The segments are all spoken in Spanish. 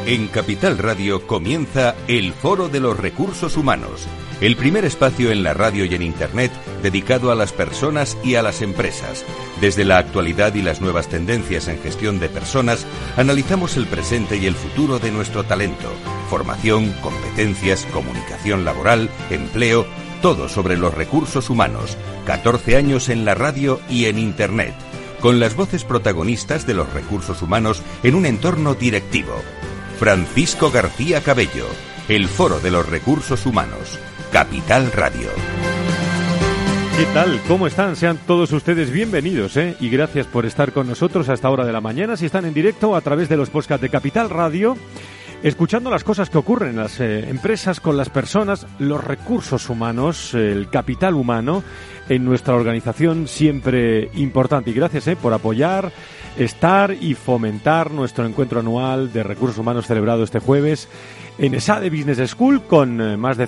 En Capital Radio comienza el Foro de los Recursos Humanos, el primer espacio en la radio y en Internet dedicado a las personas y a las empresas. Desde la actualidad y las nuevas tendencias en gestión de personas, analizamos el presente y el futuro de nuestro talento, formación, competencias, comunicación laboral, empleo, todo sobre los recursos humanos. 14 años en la radio y en Internet, con las voces protagonistas de los recursos humanos en un entorno directivo. Francisco García Cabello, el Foro de los Recursos Humanos, Capital Radio. ¿Qué tal? ¿Cómo están? Sean todos ustedes bienvenidos, y gracias por estar con nosotros a esta hora de la mañana. Si están en directo a través de los podcasts de Capital Radio, escuchando las cosas que ocurren en las empresas, con las personas, los recursos humanos, el capital humano en nuestra organización, siempre importante. Y gracias por apoyar, estar y fomentar nuestro encuentro anual de recursos humanos celebrado este jueves en ESADE Business School con más de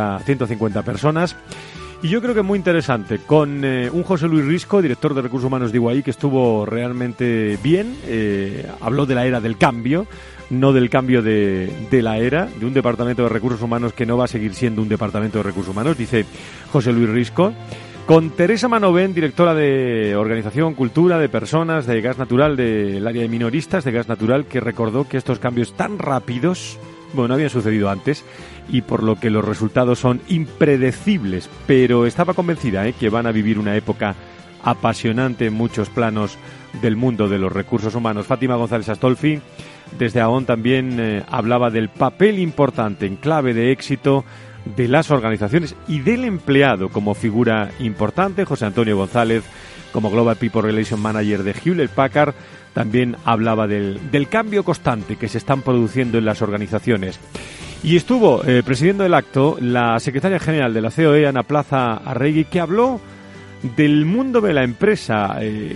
150 personas. Y yo creo que muy interesante, con un José Luis Risco, director de Recursos Humanos de IWAI, que estuvo realmente bien. Habló de la era del cambio, no del cambio de la era, de un departamento de recursos humanos que no va a seguir siendo un departamento de recursos humanos, dice José Luis Risco. Con Teresa Manovén, directora de Organización, Cultura, de Personas, de Gas Natural, del área de minoristas de Gas Natural, que recordó que estos cambios tan rápidos, no habían sucedido antes, y por lo que los resultados son impredecibles, pero estaba convencida que van a vivir una época apasionante en muchos planos del mundo de los recursos humanos. Fátima González Astolfi, desde AON, también hablaba del papel importante en clave de éxito de las organizaciones y del empleado como figura importante. José Antonio González, como Global People Relations Manager de Hewlett Packard, también hablaba del cambio constante que se están produciendo en las organizaciones. Y estuvo presidiendo el acto la secretaria general de la COE, Ana Plaza Arregui, que habló del mundo de la empresa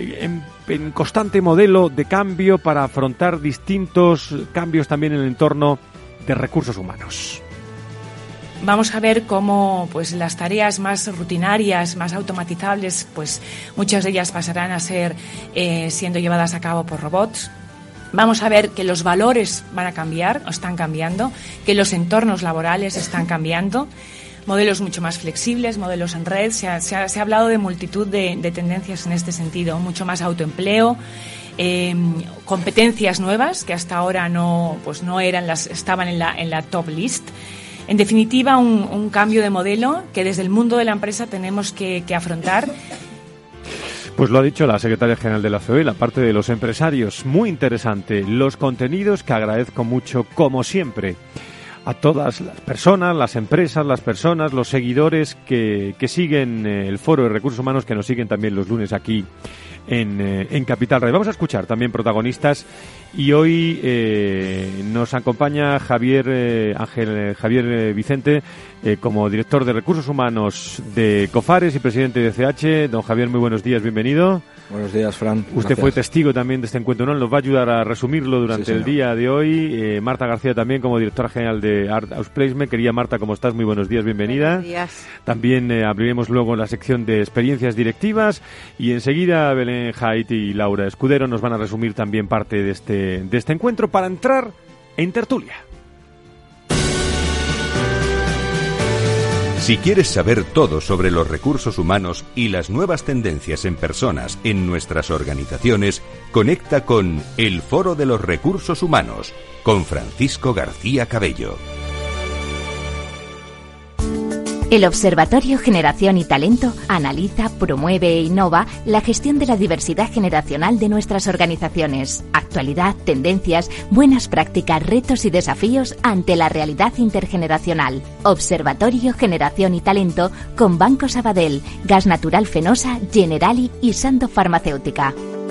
en constante modelo de cambio para afrontar distintos cambios también en el entorno de recursos humanos. Vamos a ver cómo las tareas más rutinarias, más automatizables, muchas de ellas pasarán a ser siendo llevadas a cabo por robots. Vamos a ver que los valores van a cambiar, o están cambiando, que los entornos laborales están cambiando, modelos mucho más flexibles, modelos en red. Se ha hablado de multitud de tendencias en este sentido, mucho más autoempleo, competencias nuevas que hasta ahora no eran estaban en la top list. En definitiva, un cambio de modelo que desde el mundo de la empresa tenemos que afrontar. Pues lo ha dicho la secretaria general de la COE, la parte de los empresarios. Muy interesante. Los contenidos que agradezco mucho, como siempre, a todas las personas, las empresas, las personas, los seguidores que siguen el Foro de Recursos Humanos, que nos siguen también los lunes aquí en Capital Radio. Vamos a escuchar también protagonistas y hoy nos acompaña Javier Vicente como director de Recursos Humanos de Cofares y presidente de CH. Don Javier, muy buenos días, bienvenido. Buenos días, Fran. Usted Gracias. fue testigo también de este encuentro, ¿no? Nos va a ayudar a resumirlo durante el día de hoy. Marta García también como directora general de Art Ausplacement. Querida Marta, ¿cómo estás? Muy buenos días, bienvenida. Buenos días. También abriremos luego la sección de experiencias directivas y enseguida Belén Haidt y Laura Escudero nos van a resumir también parte de este encuentro para entrar en tertulia. Si quieres saber todo sobre los recursos humanos y las nuevas tendencias en personas en nuestras organizaciones, conecta con el Foro de los Recursos Humanos con Francisco García Cabello. El Observatorio Generación y Talento analiza, promueve e innova la gestión de la diversidad generacional de nuestras organizaciones. Actualidad, tendencias, buenas prácticas, retos y desafíos ante la realidad intergeneracional. Observatorio Generación y Talento con Banco Sabadell, Gas Natural Fenosa, Generali y Sandoz Farmacéutica.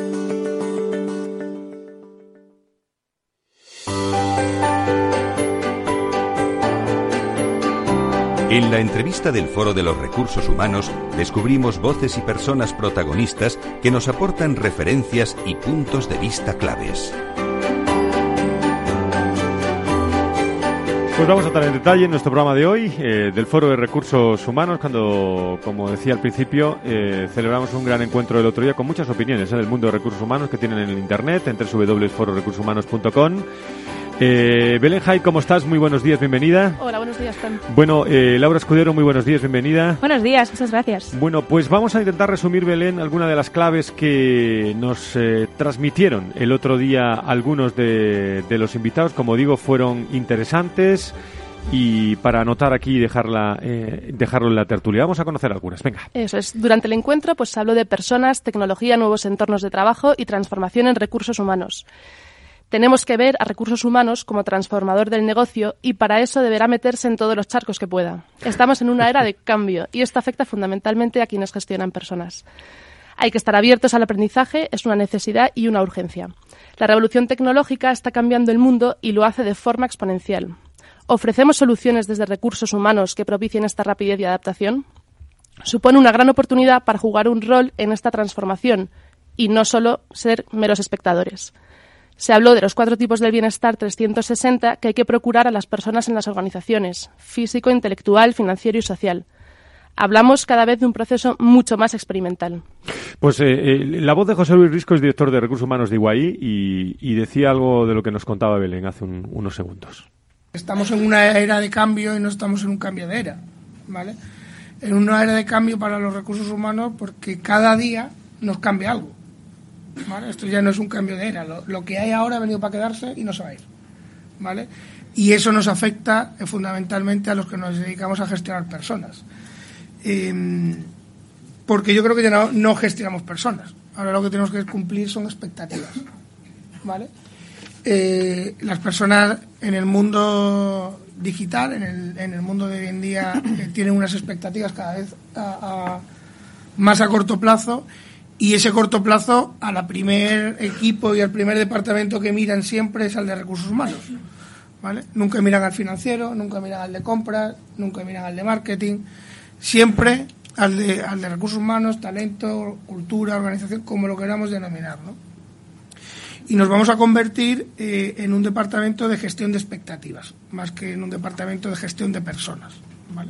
En la entrevista del Foro de los Recursos Humanos descubrimos voces y personas protagonistas que nos aportan referencias y puntos de vista claves. Pues vamos a entrar en detalle en nuestro programa de hoy, del Foro de Recursos Humanos, cuando, como decía al principio, celebramos un gran encuentro el otro día con muchas opiniones del mundo de recursos humanos que tienen en el Internet, en www.fororecursoshumanos.com. Belén Jai, ¿cómo estás? Muy buenos días, bienvenida. Hola, buenos días, Fran. Bueno, Laura Escudero, muy buenos días, bienvenida. Buenos días, muchas gracias. Bueno, pues vamos a intentar resumir, Belén, algunas de las claves que nos transmitieron el otro día algunos de los invitados. Como digo, fueron interesantes y para anotar aquí y dejarlo en la tertulia. Vamos a conocer algunas, venga. Eso es. Durante el encuentro pues se habló de personas, tecnología, nuevos entornos de trabajo y transformación en recursos humanos. Tenemos que ver a recursos humanos como transformador del negocio y para eso deberá meterse en todos los charcos que pueda. Estamos en una era de cambio y esto afecta fundamentalmente a quienes gestionan personas. Hay que estar abiertos al aprendizaje, es una necesidad y una urgencia. La revolución tecnológica está cambiando el mundo y lo hace de forma exponencial. ¿Ofrecemos soluciones desde recursos humanos que propicien esta rapidez y adaptación? Supone una gran oportunidad para jugar un rol en esta transformación y no solo ser meros espectadores. Se habló de los 4 tipos del bienestar 360 que hay que procurar a las personas en las organizaciones: físico, intelectual, financiero y social. Hablamos cada vez de un proceso mucho más experimental. Pues la voz de José Luis Risco es director de Recursos Humanos de EY y decía algo de lo que nos contaba Belén hace unos segundos. Estamos en una era de cambio y no estamos en un cambio de era, ¿vale? En una era de cambio para los recursos humanos porque cada día nos cambia algo, ¿vale? Esto ya no es un cambio de era. Lo que hay ahora ha venido para quedarse y no se va a ir, ¿vale? Y eso nos afecta fundamentalmente a los que nos dedicamos a gestionar personas. Porque yo creo que ya no gestionamos personas. Ahora lo que tenemos que cumplir son expectativas, ¿vale? Las personas en el mundo digital, en el mundo de hoy en día, tienen unas expectativas cada vez más a corto plazo, y ese corto plazo a la primer equipo y al primer departamento que miran siempre es al de recursos humanos, ¿vale? Nunca miran al financiero, nunca miran al de compras, nunca miran al de marketing, siempre al de recursos humanos, talento, cultura, organización, como lo queramos denominar, ¿no? Y nos vamos a convertir en un departamento de gestión de expectativas, más que en un departamento de gestión de personas, ¿vale?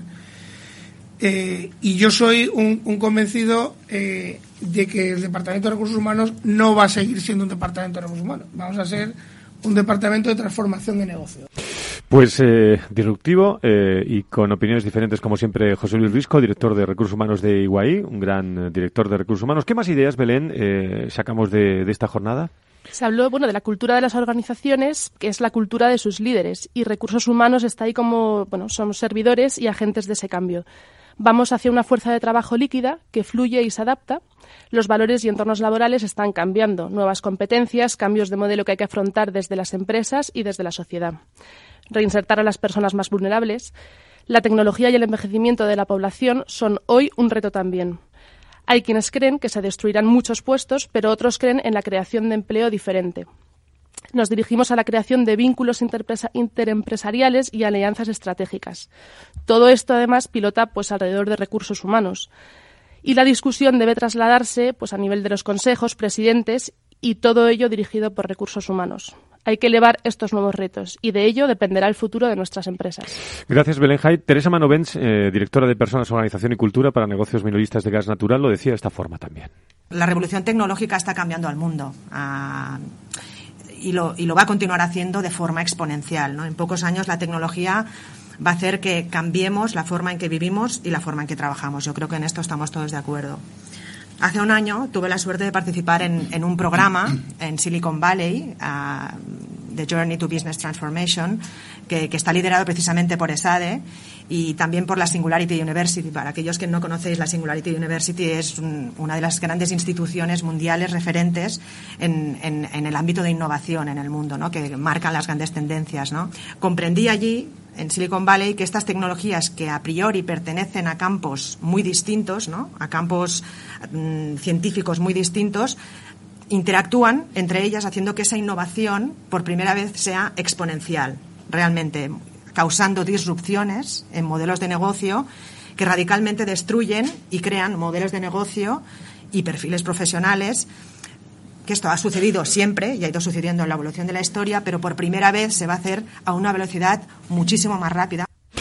Y yo soy un convencido de que el Departamento de Recursos Humanos no va a seguir siendo un Departamento de Recursos Humanos. Vamos a ser un Departamento de Transformación de Negocio. Pues disruptivo y con opiniones diferentes, como siempre, José Luis Risco, director de Recursos Humanos de EY, un gran director de Recursos Humanos. ¿Qué más ideas, Belén, sacamos de esta jornada? Se habló de la cultura de las organizaciones, que es la cultura de sus líderes, y recursos humanos está ahí como, somos servidores y agentes de ese cambio. Vamos hacia una fuerza de trabajo líquida que fluye y se adapta. Los valores y entornos laborales están cambiando, nuevas competencias, cambios de modelo que hay que afrontar desde las empresas y desde la sociedad. Reinsertar a las personas más vulnerables. La tecnología y el envejecimiento de la población son hoy un reto también. Hay quienes creen que se destruirán muchos puestos, pero otros creen en la creación de empleo diferente. Nos dirigimos a la creación de vínculos interempresariales y alianzas estratégicas. Todo esto, además, pilota alrededor de recursos humanos. Y la discusión debe trasladarse a nivel de los consejos, presidentes, y todo ello dirigido por recursos humanos. Hay que elevar estos nuevos retos y de ello dependerá el futuro de nuestras empresas. Gracias, Belén Jai. Teresa Manovens, directora de Personas, Organización y Cultura para Negocios Minoristas de Gas Natural, lo decía de esta forma también. La revolución tecnológica está cambiando al mundo y lo va a continuar haciendo de forma exponencial, ¿no? En pocos años la tecnología va a hacer que cambiemos la forma en que vivimos y la forma en que trabajamos. Yo creo que en esto estamos todos de acuerdo. Hace un año tuve la suerte de participar en un programa en Silicon Valley, The Journey to Business Transformation, que está liderado precisamente por ESADE y también por la Singularity University. Para aquellos que no conocéis, la Singularity University es una de las grandes instituciones mundiales referentes en el ámbito de innovación en el mundo, ¿no? Que marcan las grandes tendencias, ¿no? Comprendí allí, en Silicon Valley, que estas tecnologías que a priori pertenecen a campos muy distintos, ¿no? A campos científicos muy distintos, interactúan entre ellas haciendo que esa innovación por primera vez sea exponencial, realmente causando disrupciones en modelos de negocio que radicalmente destruyen y crean modelos de negocio y perfiles profesionales, que esto ha sucedido siempre y ha ido sucediendo en la evolución de la historia, pero por primera vez se va a hacer a una velocidad muchísimo más rápida.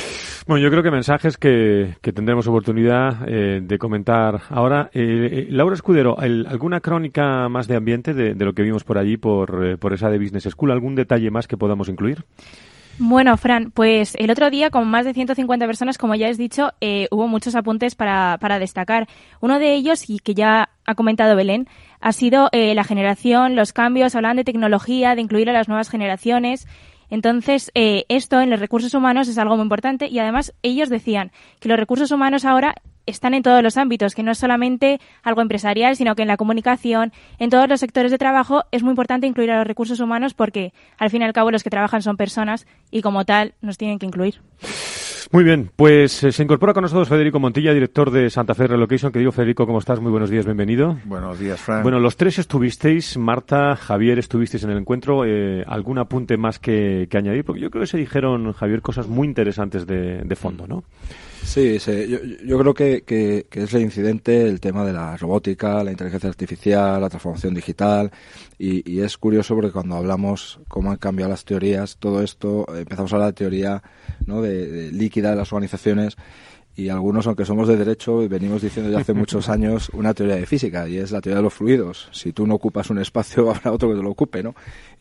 Bueno, yo creo que mensajes que tendremos oportunidad de comentar ahora. Laura Escudero, ¿alguna crónica más de ambiente de lo que vimos por allí, por esa de Business School? ¿Algún detalle más que podamos incluir? Bueno, Fran, pues el otro día, con más de 150 personas, como ya has dicho, hubo muchos apuntes para destacar. Uno de ellos, y que ya ha comentado Belén, ha sido la generación, los cambios, hablan de tecnología, de incluir a las nuevas generaciones. Entonces, esto en los recursos humanos es algo muy importante, y además ellos decían que los recursos humanos ahora están en todos los ámbitos, que no es solamente algo empresarial, sino que en la comunicación, en todos los sectores de trabajo, es muy importante incluir a los recursos humanos porque, al fin y al cabo, los que trabajan son personas y, como tal, nos tienen que incluir. Muy bien, pues se incorpora con nosotros Federico Montilla, director de Santa Fe Relocation. Querido Federico, ¿cómo estás? Muy buenos días, bienvenido. Buenos días, Fran. Bueno, los tres estuvisteis, Marta, Javier, estuvisteis en el encuentro. ¿Algún apunte más que añadir? Porque yo creo que se dijeron, Javier, cosas muy interesantes de fondo, ¿no? Sí, yo creo que es el incidente, el tema de la robótica, la inteligencia artificial, la transformación digital, y es curioso porque cuando hablamos cómo han cambiado las teorías, todo esto, empezamos a hablar de teoría, ¿no?, de líquida de las organizaciones, y algunos, aunque somos de derecho, venimos diciendo ya hace muchos años una teoría de física, y es la teoría de los fluidos. Si tú no ocupas un espacio, habrá otro que te lo ocupe, ¿no?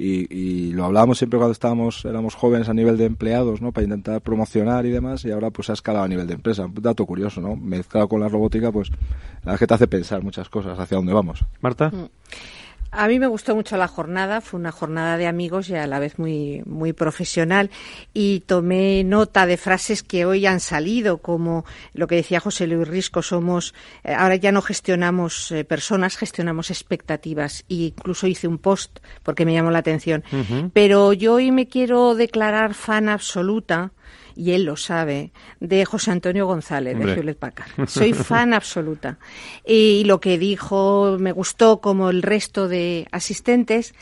Y lo hablábamos siempre cuando éramos jóvenes a nivel de empleados, ¿no?, para intentar promocionar y demás, y ahora pues se ha escalado a nivel de empresa. Un dato curioso, ¿no? Mezclado con la robótica, pues la verdad es que te hace pensar muchas cosas hacia dónde vamos. Marta. A mí me gustó mucho la jornada, fue una jornada de amigos y a la vez muy, muy profesional, y tomé nota de frases que hoy han salido, como lo que decía José Luis Risco, ahora ya no gestionamos personas, gestionamos expectativas, e incluso hice un post porque me llamó la atención. Uh-huh. Pero yo hoy me quiero declarar fan absoluta, y él lo sabe, de José Antonio González, de Hewlett Packard. Soy fan absoluta. Y lo que dijo me gustó, como el resto de asistentes,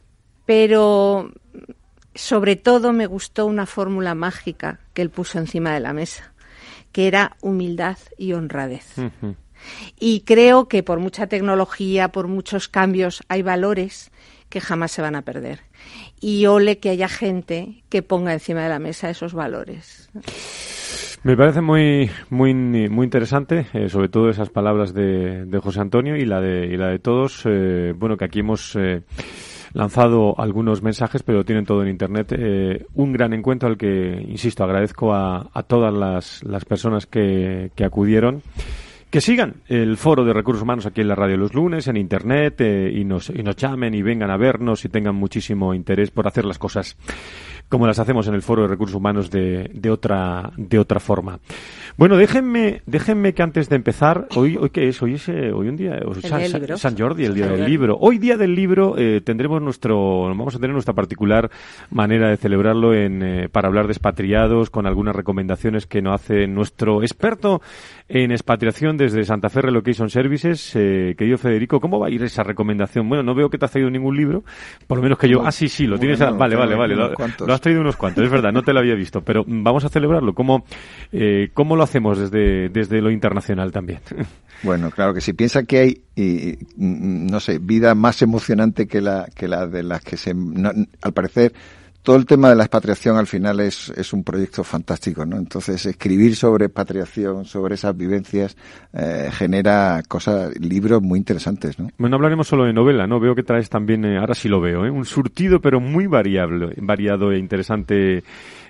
pero sobre todo me gustó una fórmula mágica que él puso encima de la mesa, que era humildad y honradez. Uh-huh. Y creo que por mucha tecnología, por muchos cambios, hay valores que jamás se van a perder. Y ole que haya gente que ponga encima de la mesa esos valores. Me parece muy interesante, sobre todo esas palabras de José Antonio y la de todos. Bueno, que aquí hemos lanzado algunos mensajes, pero tienen todo en Internet. Un gran encuentro al que, insisto, agradezco a todas las personas que acudieron. Que sigan el Foro de Recursos Humanos aquí en la radio los lunes, en Internet, y nos llamen y vengan a vernos y tengan muchísimo interés por hacer las cosas como las hacemos en el Foro de Recursos Humanos de otra forma. Bueno, déjenme que antes de empezar, hoy ¿qué es? Hoy un día, San Jordi, el día del libro. Hoy día del libro vamos a tener nuestra particular manera de celebrarlo para hablar de expatriados, con algunas recomendaciones que nos hace nuestro experto en expatriación desde Santa Fe Relocation Services. Querido Federico, ¿cómo va a ir esa recomendación? Bueno, no veo que te has traído ningún libro, por lo menos que yo... sí, lo tienes... Vale, lo has traído unos cuantos, es verdad, no te lo había visto, pero vamos a celebrarlo. ¿Cómo lo hacemos desde lo internacional también? Bueno, claro que sí. Piensa que hay, no sé, vida más emocionante que la de las que al parecer... Todo el tema de la expatriación al final es un proyecto fantástico, ¿no? Entonces, escribir sobre expatriación, sobre esas vivencias, genera libros muy interesantes, ¿no? Bueno, hablaremos solo de novela, ¿no? Veo que traes también, ahora sí lo veo, un surtido pero muy variado e interesante,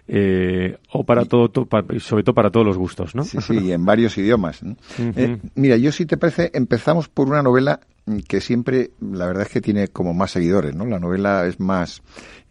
o para sobre todo para todos los gustos, ¿no? Sí, en varios idiomas, ¿no? Uh-huh. Mira, yo, si te parece, empezamos por una novela que siempre, la verdad es que tiene como más seguidores, ¿no? La novela es más...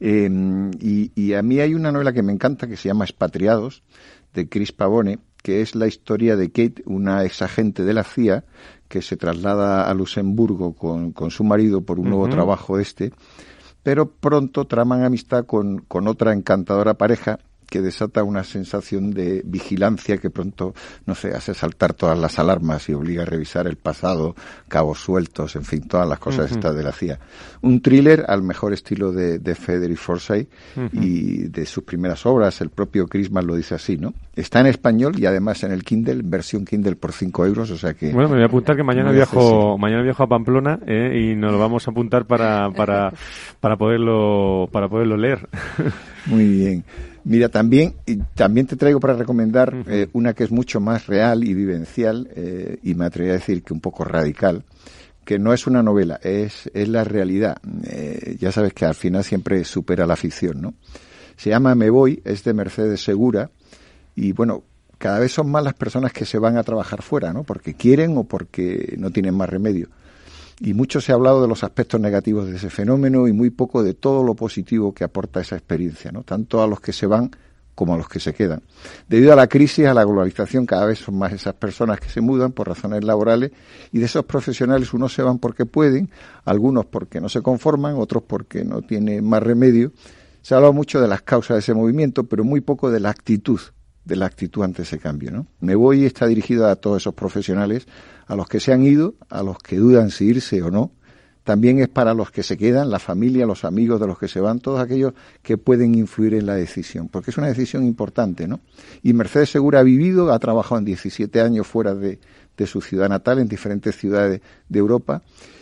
y a mí hay una novela que me encanta que se llama Expatriados, de Chris Pavone, que es la historia de Kate, una exagente de la CIA que se traslada a Luxemburgo con su marido por un nuevo trabajo pero pronto traman amistad con otra encantadora pareja que desata una sensación de vigilancia que pronto, no sé, hace saltar todas las alarmas y obliga a revisar el pasado, cabos sueltos, en fin, todas las cosas estas de la CIA. Un thriller al mejor estilo de Frederick Forsyth y de sus primeras obras. El propio Christmas lo dice así, ¿no? Está en español y además en el Kindle, versión Kindle por 5 euros, o sea que... Bueno, me voy a apuntar que mañana viajo a Pamplona, y nos lo vamos a apuntar para poderlo leer. Muy bien. Mira, también te traigo para recomendar una que es mucho más real y vivencial, y me atrevería a decir que un poco radical, que no es una novela, es la realidad. Ya sabes que al final siempre supera la ficción, ¿no? Se llama Me Voy, es de Mercedes Segura, y bueno, cada vez son más las personas que se van a trabajar fuera, ¿no? Porque quieren o porque no tienen más remedio. Y mucho se ha hablado de los aspectos negativos de ese fenómeno y muy poco de todo lo positivo que aporta esa experiencia, ¿no? Tanto a los que se van como a los que se quedan. Debido a la crisis, a la globalización, cada vez son más esas personas que se mudan por razones laborales, y de esos profesionales unos se van porque pueden, algunos porque no se conforman, otros porque no tienen más remedio. Se ha hablado mucho de las causas de ese movimiento, pero muy poco de la actitud ante ese cambio, ¿no? Me Voy está dirigido a todos esos profesionales, a los que se han ido, a los que dudan si irse o no. También es para los que se quedan, la familia, los amigos de los que se van, todos aquellos que pueden influir en la decisión, porque es una decisión importante, ¿no? Y Mercedes Segura ha trabajado en 17 años fuera de su ciudad natal, en diferentes ciudades de Europa,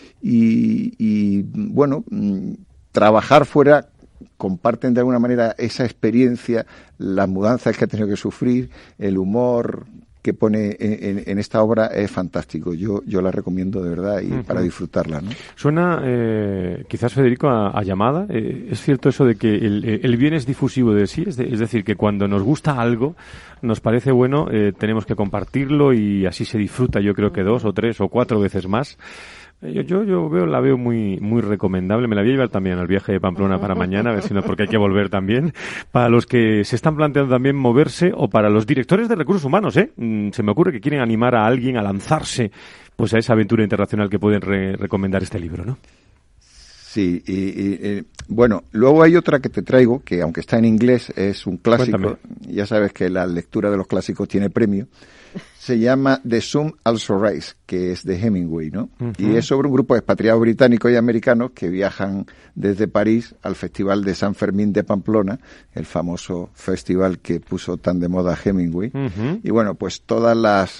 y bueno, trabajar fuera, comparten de alguna manera esa experiencia, las mudanzas que ha tenido que sufrir, el humor que pone en esta obra es fantástico. Yo la recomiendo de verdad y para disfrutarla, ¿no? Suena, quizás, Federico, a llamada. ¿Es cierto eso de que el bien es difusivo de sí? Es decir, que cuando nos gusta algo, nos parece bueno, tenemos que compartirlo y así se disfruta, yo creo que 2 o 3 o 4 veces más. Yo la veo muy recomendable. Me la voy a llevar también al viaje de Pamplona para mañana, a ver si no, porque hay que volver también. Para los que se están planteando también moverse, o para los directores de recursos humanos, se me ocurre que quieren animar a alguien a lanzarse pues a esa aventura internacional, que pueden recomendar este libro, ¿no? Sí, bueno, luego hay otra que te traigo, que aunque está en inglés, es un clásico. Cuéntame. Ya sabes que la lectura de los clásicos tiene premio. Se llama The Sun Also Rise, que es de Hemingway, ¿no? Uh-huh. Y es sobre un grupo de expatriados británicos y americanos que viajan desde París al Festival de San Fermín de Pamplona, el famoso festival que puso tan de moda Hemingway. Uh-huh. Y bueno, pues todas las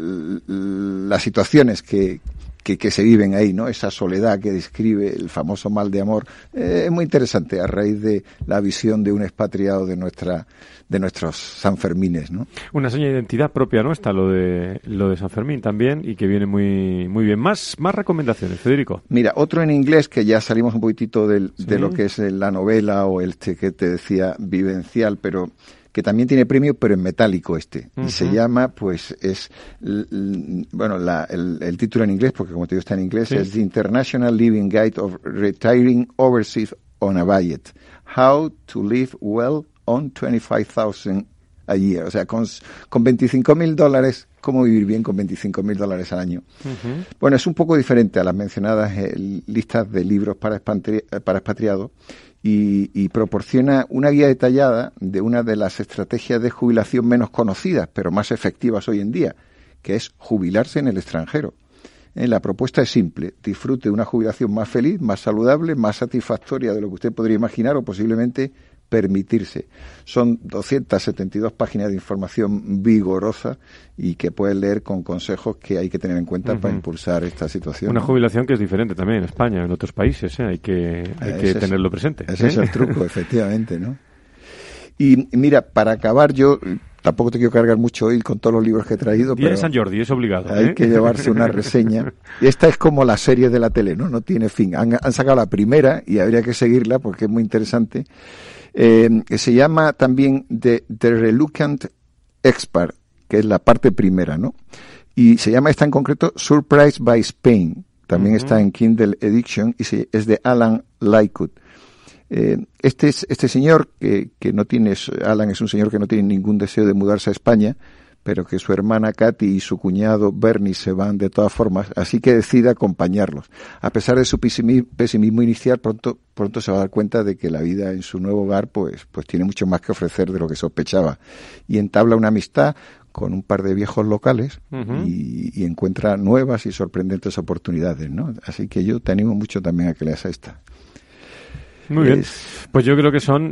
situaciones que se viven ahí, ¿no? Esa soledad que describe, el famoso mal de amor, es muy interesante a raíz de la visión de un expatriado de nuestros Sanfermines, ¿no? Una seña de identidad propia nuestra, lo de San Fermín también, y que viene muy bien. Más recomendaciones, Federico. Mira, otro en inglés, que ya salimos un poquitito de lo que es la novela o el que te decía vivencial, pero que también tiene premio, pero en metálico y se llama, pues, el título en inglés, porque como te digo está en inglés, es The International Living Guide of Retiring Overseas on a Budget. How to Live Well on $25,000 a Year. O sea, con $25,000, cómo vivir bien con $25,000 al año. Uh-huh. Bueno, es un poco diferente a las mencionadas listas de libros para expatriados, y proporciona una guía detallada de una de las estrategias de jubilación menos conocidas, pero más efectivas hoy en día, que es jubilarse en el extranjero. La propuesta es simple: disfrute de una jubilación más feliz, más saludable, más satisfactoria de lo que usted podría imaginar o posiblemente permitirse. Son 272 páginas de información vigorosa y que puedes leer con consejos que hay que tener en cuenta para impulsar esta situación. Una jubilación que es diferente también en España, en otros países, hay que tenerlo presente. Ese es el truco, efectivamente, ¿no? Y mira, para acabar, yo tampoco te quiero cargar mucho hoy con todos los libros que he traído, pero San Jordi, es obligado. Hay que llevarse una reseña. Y esta es como la serie de la tele, ¿no? No tiene fin. Han sacado la primera y habría que seguirla porque es muy interesante. Que se llama también The Reluctant Expert, que es la parte primera, ¿no? Y se llama esta en concreto Surprised by Spain. También está en Kindle Edition y es de Alan Lightfoot. Este señor que no tiene, Alan es un señor que no tiene ningún deseo de mudarse a España, pero que su hermana Katy y su cuñado Bernie se van de todas formas, así que decide acompañarlos. A pesar de su pesimismo inicial, pronto se va a dar cuenta de que la vida en su nuevo hogar pues tiene mucho más que ofrecer de lo que sospechaba, y entabla una amistad con un par de viejos locales y encuentra nuevas y sorprendentes oportunidades, ¿no? Así que yo te animo mucho también a que leas esta. Muy bien. Pues yo creo que son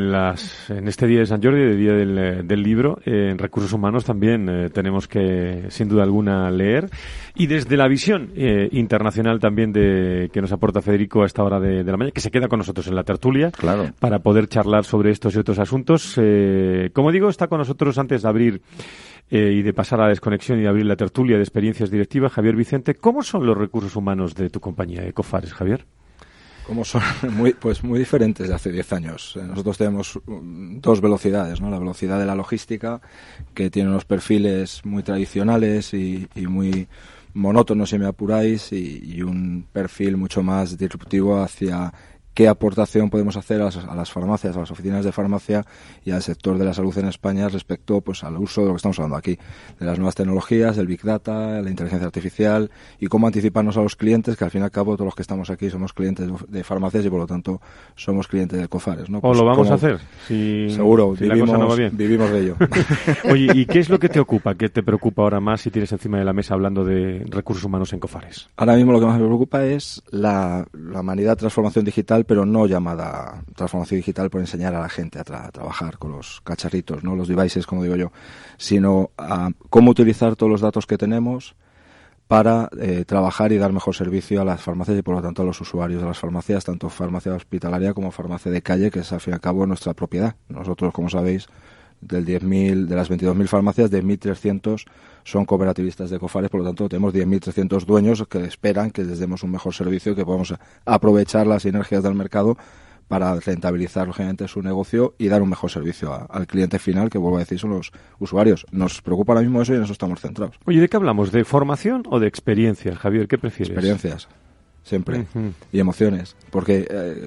en este día de San Jordi, el día del libro, en Recursos Humanos también tenemos que, sin duda alguna, leer. Y desde la visión internacional también que nos aporta Federico a esta hora de la mañana, que se queda con nosotros en la tertulia, claro, para poder charlar sobre estos y otros asuntos. Como digo, está con nosotros, antes de abrir y de pasar a la desconexión y de abrir la tertulia de experiencias directivas, Javier Vicente. ¿Cómo son los recursos humanos de tu compañía, Ecofares, Javier? Como son muy diferentes de hace 10 años. Nosotros tenemos dos velocidades, ¿no? La velocidad de la logística, que tiene unos perfiles muy tradicionales y muy monótonos, si me apuráis, y un perfil mucho más disruptivo hacia qué aportación podemos hacer a las farmacias, a las oficinas de farmacia y al sector de la salud en España respecto, pues, al uso de lo que estamos hablando aquí, de las nuevas tecnologías, del Big Data, la inteligencia artificial, y cómo anticiparnos a los clientes, que al fin y al cabo todos los que estamos aquí somos clientes de farmacias y por lo tanto somos clientes de Ecofares, ¿no? Pues, ¿o lo vamos a hacer? Seguro, si la cosa no va bien. Vivimos de ello. Oye, ¿y qué es lo que te ocupa, qué te preocupa ahora más si tienes encima de la mesa hablando de recursos humanos en Ecofares? Ahora mismo lo que más me preocupa es la manera de transformación digital, pero no llamada transformación digital por enseñar a la gente a trabajar con los cacharritos, no los devices, como digo yo, sino a cómo utilizar todos los datos que tenemos para trabajar y dar mejor servicio a las farmacias y por lo tanto a los usuarios de las farmacias, tanto farmacia hospitalaria como farmacia de calle, que es al fin y al cabo nuestra propiedad. Nosotros, como sabéis, de las 22.000 farmacias, de 1.300 son cooperativistas de Ecofares, por lo tanto tenemos 10.300 dueños que esperan que les demos un mejor servicio y que podamos aprovechar las sinergias del mercado para rentabilizar lógicamente su negocio y dar un mejor servicio al cliente final, que vuelvo a decir son los usuarios. Nos preocupa ahora mismo eso y en eso estamos centrados. Oye, ¿de qué hablamos? ¿De formación o de experiencias, Javier? ¿Qué prefieres? Experiencias. Siempre. Y emociones. Porque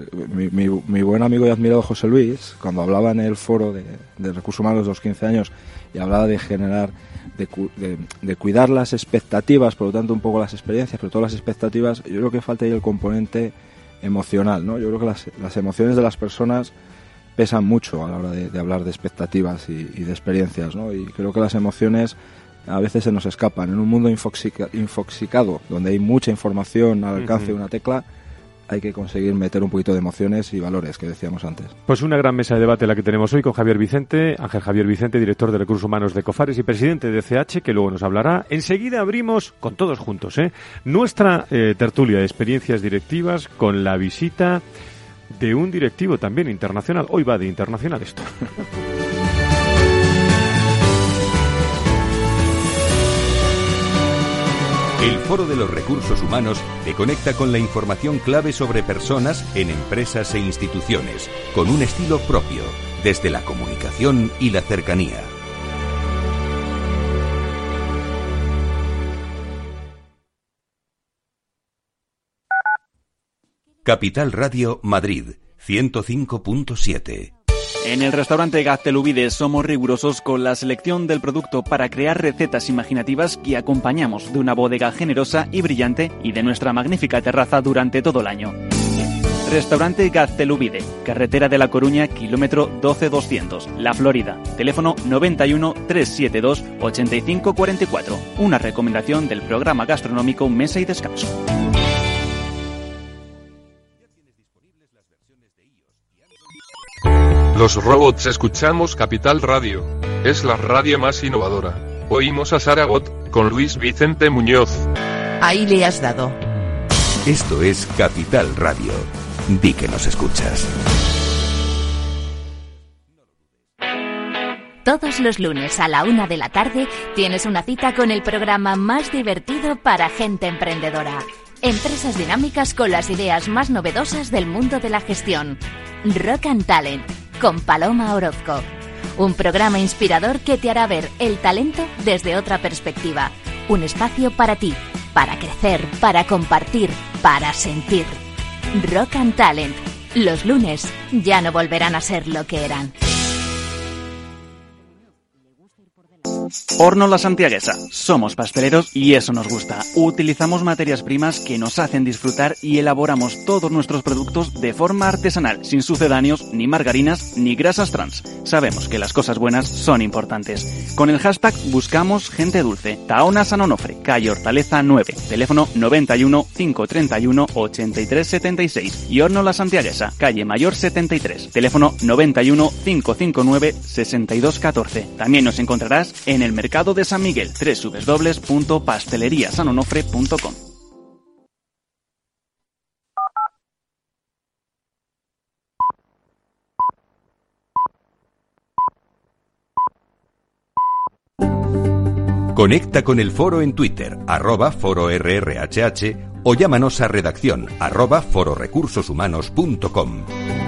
mi buen amigo y admirado José Luis, cuando hablaba en el foro de recursos humanos de los 15 años y hablaba de generar, de cuidar las expectativas, por lo tanto un poco las experiencias, pero todas las expectativas, yo creo que falta ahí el componente emocional, ¿no? Yo creo que las emociones de las personas pesan mucho a la hora de hablar de expectativas y de experiencias, ¿no? Y creo que las emociones a veces se nos escapan. En un mundo infoxicado, donde hay mucha información al alcance de una tecla, hay que conseguir meter un poquito de emociones y valores, que decíamos antes. Pues una gran mesa de debate la que tenemos hoy con Javier Vicente, Ángel Javier Vicente, director de Recursos Humanos de Ecofares y presidente de CH, que luego nos hablará. Enseguida abrimos, con todos juntos, nuestra tertulia de experiencias directivas con la visita de un directivo también internacional. Hoy va de internacional esto. El Foro de los Recursos Humanos te conecta con la información clave sobre personas en empresas e instituciones, con un estilo propio, desde la comunicación y la cercanía. Capital Radio Madrid, 105.7. En el restaurante Gaztelubides somos rigurosos con la selección del producto para crear recetas imaginativas que acompañamos de una bodega generosa y brillante y de nuestra magnífica terraza durante todo el año. Restaurante Gaztelubide, carretera de La Coruña, kilómetro 12200, La Florida. Teléfono 91 372 8544. Una recomendación del programa gastronómico Mesa y Descanso. Los robots escuchamos Capital Radio. Es la radio más innovadora. Oímos a Saragot, con Luis Vicente Muñoz. Ahí le has dado. Esto es Capital Radio. Di que nos escuchas. Todos los lunes a la 1 de la tarde tienes una cita con el programa más divertido para gente emprendedora. Empresas dinámicas con las ideas más novedosas del mundo de la gestión. Rock and Talent, con Paloma Orozco. Un programa inspirador que te hará ver el talento desde otra perspectiva. Un espacio para ti, para crecer, para compartir, para sentir. Rock and Talent. Los lunes ya no volverán a ser lo que eran. Horno La Santiaguesa. Somos pasteleros y eso nos gusta. Utilizamos materias primas que nos hacen disfrutar y elaboramos todos nuestros productos de forma artesanal, sin sucedáneos, ni margarinas, ni grasas trans. Sabemos que las cosas buenas son importantes. Con el hashtag buscamos gente dulce. Taona San Onofre, calle Hortaleza 9, teléfono 91 531 83 76. Y Horno La Santiaguesa, calle Mayor 73, teléfono 91 559 62 14. También nos encontrarás en el Mercado de San Miguel, www.pasteleriasanonofre.com. Conecta con el foro en Twitter, @fororrhh, o llámanos a redacción @fororecursoshumanos.com.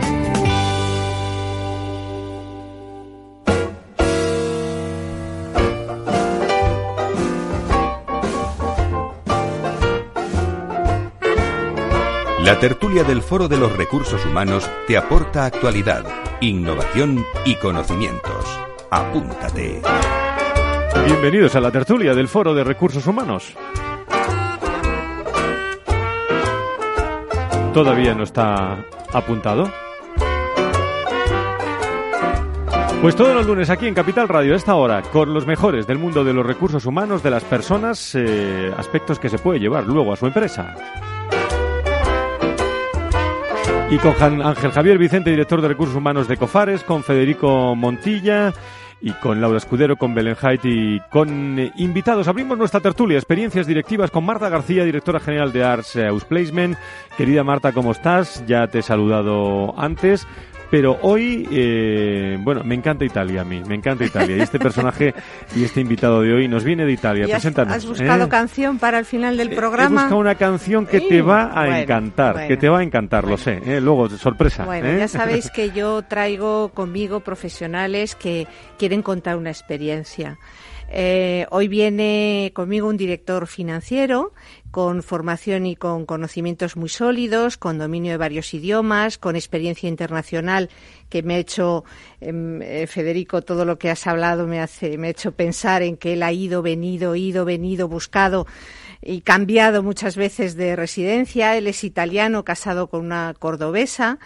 La tertulia del Foro de los Recursos Humanos te aporta actualidad, innovación y conocimientos. Apúntate. Bienvenidos a la tertulia del Foro de Recursos Humanos. ¿Todavía no está apuntado? Pues todos los lunes aquí en Capital Radio, a esta hora, con los mejores del mundo de los recursos humanos, de las personas, aspectos que se puede llevar luego a su empresa. Y con Ángel Javier Vicente, director de Recursos Humanos de Cofares, con Federico Montilla y con Laura Escudero, con Belén Haidt y con invitados. Abrimos nuestra tertulia, experiencias directivas, con Marta García, directora general de Arts Ausplacement. Querida Marta, ¿cómo estás? Ya te he saludado antes. Pero hoy, bueno, me encanta Italia a mí, me encanta Italia. Y este personaje y este invitado de hoy nos viene de Italia. Preséntanos. ¿Has buscado canción para el final del programa? He buscado una canción que te va a encantar, que te va a encantar, lo sé. Luego, sorpresa. Bueno, ya sabéis que yo traigo conmigo profesionales que quieren contar una experiencia. Hoy viene conmigo un director financiero con formación y con conocimientos muy sólidos, con dominio de varios idiomas, con experiencia internacional que me ha hecho, Federico, todo lo que has hablado me ha hecho pensar en que él ha ido, venido, buscado y cambiado muchas veces de residencia. Él es italiano, casado con una cordobesa.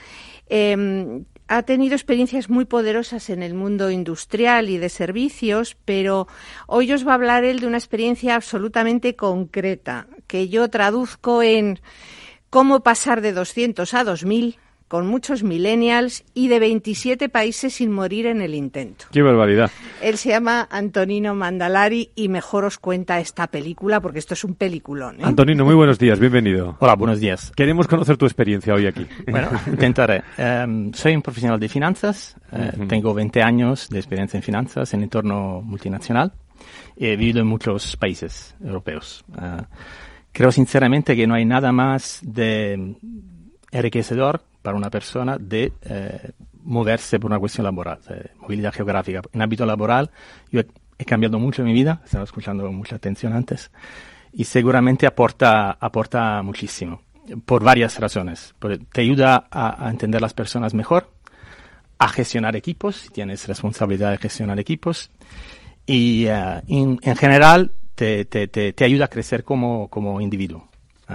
Ha tenido experiencias muy poderosas en el mundo industrial y de servicios, pero hoy os va a hablar él de una experiencia absolutamente concreta, que yo traduzco en cómo pasar de 200 a 2000, con muchos millennials y de 27 países sin morir en el intento. ¡Qué barbaridad! Él se llama Antonino Mandalari y mejor os cuenta esta película porque esto es un peliculón, ¿eh? Antonino, muy buenos días, bienvenido. Hola, buenos días. Queremos conocer tu experiencia hoy aquí. Bueno, intentaré. Soy un profesional de finanzas, tengo 20 años de experiencia en finanzas en entorno multinacional y he vivido en muchos países europeos. Creo sinceramente que no hay nada más de enriquecedor para una persona de moverse por una cuestión laboral, movilidad geográfica. En ámbito laboral, yo he cambiado mucho en mi vida, estaba escuchando con mucha atención antes, y seguramente aporta muchísimo, por varias razones. Te ayuda a entender las personas mejor, a gestionar equipos, si tienes responsabilidad de gestionar equipos, y en general te ayuda a crecer como individuo.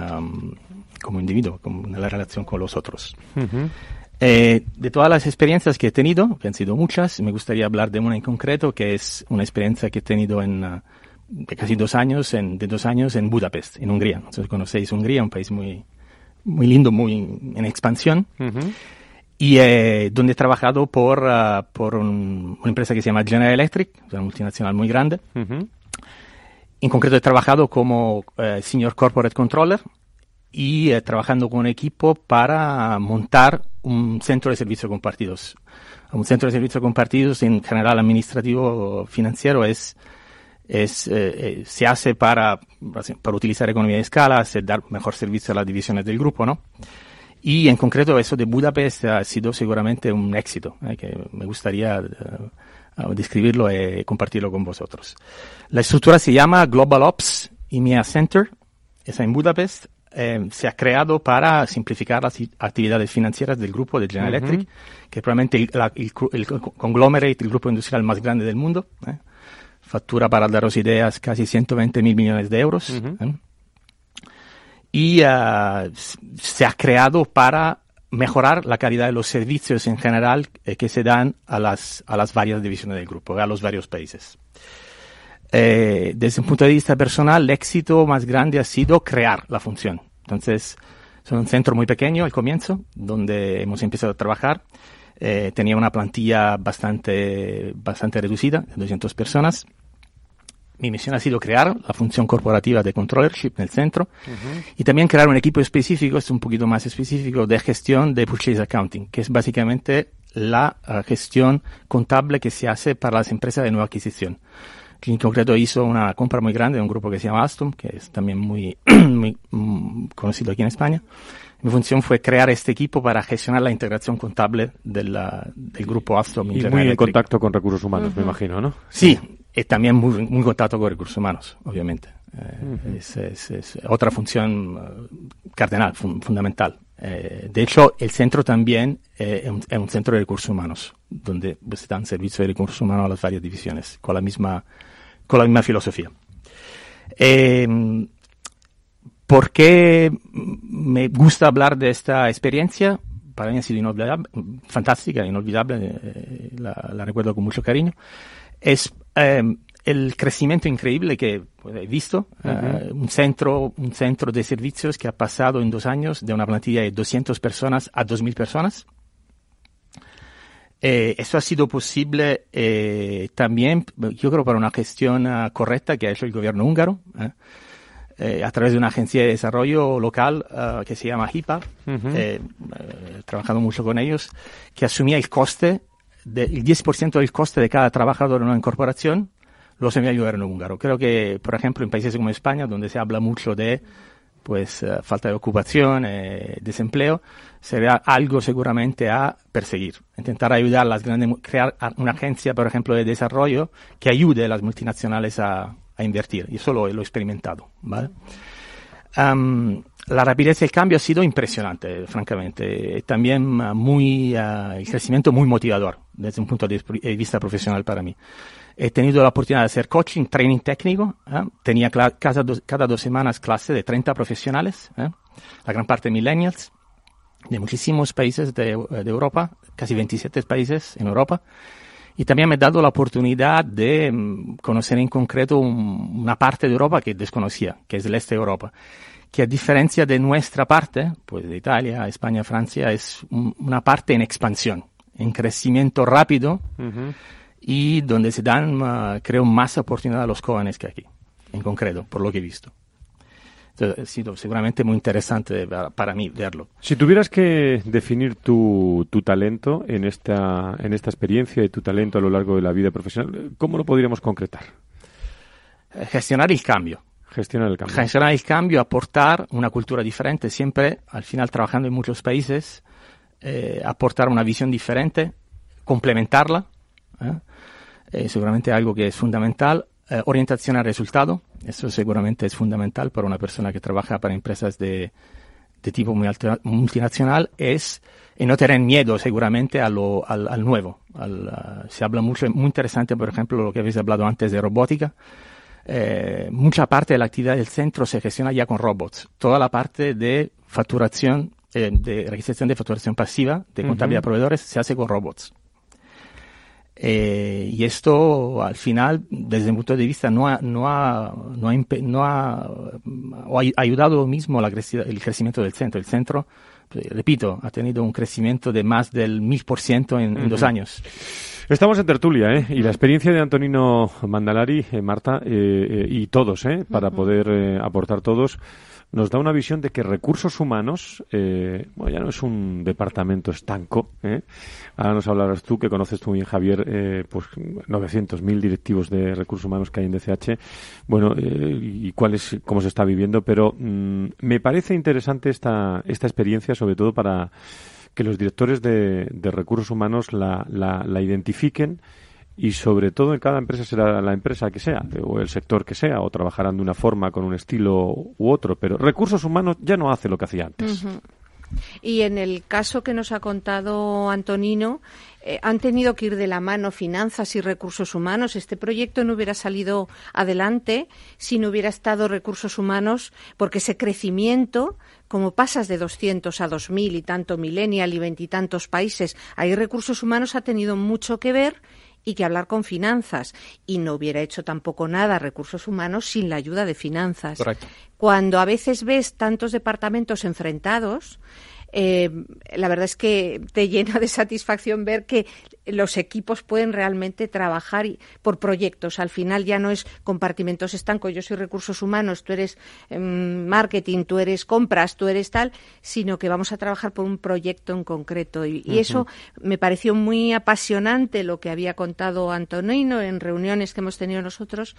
Como en la relación con los otros. De todas las experiencias que he tenido, que han sido muchas, me gustaría hablar de una en concreto, que es una experiencia que he tenido de casi 2 años, en Budapest, en Hungría. No sé si conocéis Hungría, un país muy, muy lindo, muy en expansión, y donde he trabajado por una empresa que se llama General Electric, una multinacional muy grande. En concreto he trabajado como Senior Corporate Controller, y trabajando con un equipo para montar un centro de servicios compartidos. Un centro de servicios compartidos, en general administrativo financiero, se hace para utilizar economía de escala, dar mejor servicio a las divisiones del grupo, ¿no? Y en concreto eso de Budapest ha sido seguramente un éxito, que me gustaría describirlo y compartirlo con vosotros. La estructura se llama Global Ops EMEA Center, está en Budapest. Se ha creado para simplificar las actividades financieras del grupo de General Electric, que es probablemente el conglomerate, el grupo industrial más grande del mundo. factura, para daros ideas, casi 120.000 millones de euros. Y se ha creado para mejorar la calidad de los servicios en general que se dan a las varias divisiones del grupo, a los varios países. Desde un punto de vista personal, el éxito más grande ha sido crear la función. Entonces, es un centro muy pequeño al comienzo, donde hemos empezado a trabajar. Tenía una plantilla bastante reducida, de 200 personas. Mi misión ha sido crear la función corporativa de controllership en el centro y también crear un equipo específico, es un poquito más específico, de gestión de purchase accounting, que es básicamente la gestión contable que se hace para las empresas de nueva adquisición. En concreto hizo una compra muy grande de un grupo que se llama Alstom, que es también muy conocido aquí en España. Mi función fue crear este equipo para gestionar la integración contable del grupo Alstom. Y muy en contacto con recursos humanos, me imagino, ¿no? Sí, y también muy en contacto con recursos humanos, obviamente. Es otra función cardenal, fundamental. De hecho, el centro también es un centro de recursos humanos, donde se dan servicios de recursos humanos a las varias divisiones, con la misma filosofía. ¿Por qué me gusta hablar de esta experiencia? Para mí ha sido fantástica, inolvidable, la recuerdo con mucho cariño. Es el crecimiento increíble que he visto, un centro de servicios que ha pasado en 2 años de una plantilla de 200 personas a 2.000 personas. Eso ha sido posible también, yo creo, para una gestión correcta que ha hecho el gobierno húngaro, a través de una agencia de desarrollo local que se llama HIPA. He trabajado mucho con ellos, que asumía el coste, el 10% del coste de cada trabajador en una incorporación, lo asumía el gobierno húngaro. Creo que, por ejemplo, en países como España, donde se habla mucho de falta de ocupación, desempleo, sería algo seguramente a perseguir. Intentar ayudar a las grandes, crear una agencia, por ejemplo, de desarrollo que ayude a las multinacionales a invertir. Y eso lo he experimentado, ¿vale? La rapidez del cambio ha sido impresionante, francamente. También el crecimiento muy motivador desde un punto de vista profesional para mí. He tenido la oportunidad de hacer coaching, training técnico. Tenía cada 2 semanas clase de 30 profesionales, la gran parte millennials, de muchísimos países de Europa, casi 27 países en Europa. Y también me he dado la oportunidad de conocer en concreto una parte de Europa que desconocía, que es el este de Europa, que a diferencia de nuestra parte, pues de Italia, España, Francia, es una parte en expansión, en crecimiento rápido, y donde se dan, creo, más oportunidades a los jóvenes que aquí, en concreto, por lo que he visto. Entonces, ha sido seguramente muy interesante para mí verlo. Si tuvieras que definir tu talento en esta experiencia y tu talento a lo largo de la vida profesional, ¿cómo lo podríamos concretar? Gestionar el cambio. Gestionar el cambio, aportar una cultura diferente, siempre, al final, trabajando en muchos países, aportar una visión diferente, complementarla, seguramente algo que es fundamental. Orientación al resultado, eso seguramente es fundamental para una persona que trabaja para empresas de tipo multinacional, es no tener miedo seguramente al nuevo. Se habla mucho, muy interesante, por ejemplo, lo que habéis hablado antes de robótica. Mucha parte de la actividad del centro se gestiona ya con robots. Toda la parte de facturación, de registración de facturación pasiva, de contabilidad de proveedores, se hace con robots. Y esto, al final, desde mi punto de vista, ha ayudado mismo el crecimiento del centro. El centro, repito, ha tenido un crecimiento de más del 1000% en 2 años. Estamos en tertulia, y la experiencia de Antonino Mandalari, Marta, y todos, para poder aportar todos, nos da una visión de que recursos humanos, ya no es un departamento estanco, ahora nos hablarás tú, que conoces tú bien, Javier, 900.000 directivos de recursos humanos que hay en DCH, y cómo se está viviendo, pero me parece interesante esta experiencia, sobre todo para que los directores de recursos humanos la identifiquen. Y sobre todo en cada empresa será la empresa que sea, o el sector que sea, o trabajarán de una forma, con un estilo u otro, pero recursos humanos ya no hace lo que hacía antes. Y en el caso que nos ha contado Antonino, han tenido que ir de la mano finanzas y recursos humanos. Este proyecto no hubiera salido adelante si no hubiera estado recursos humanos, porque ese crecimiento, como pasas de 200 a 2000 y tanto millennial y 20 y tantos países, ahí recursos humanos ha tenido mucho que ver y que hablar con finanzas. Y no hubiera hecho tampoco nada recursos humanos sin la ayuda de finanzas. Correcto. Cuando a veces ves tantos departamentos enfrentados, la verdad es que te llena de satisfacción ver que los equipos pueden realmente trabajar por proyectos. Al final ya no es compartimentos estancos, yo soy recursos humanos, tú eres marketing, tú eres compras, tú eres tal, sino que vamos a trabajar por un proyecto en concreto. Y eso me pareció muy apasionante lo que había contado Antonino en reuniones que hemos tenido nosotros,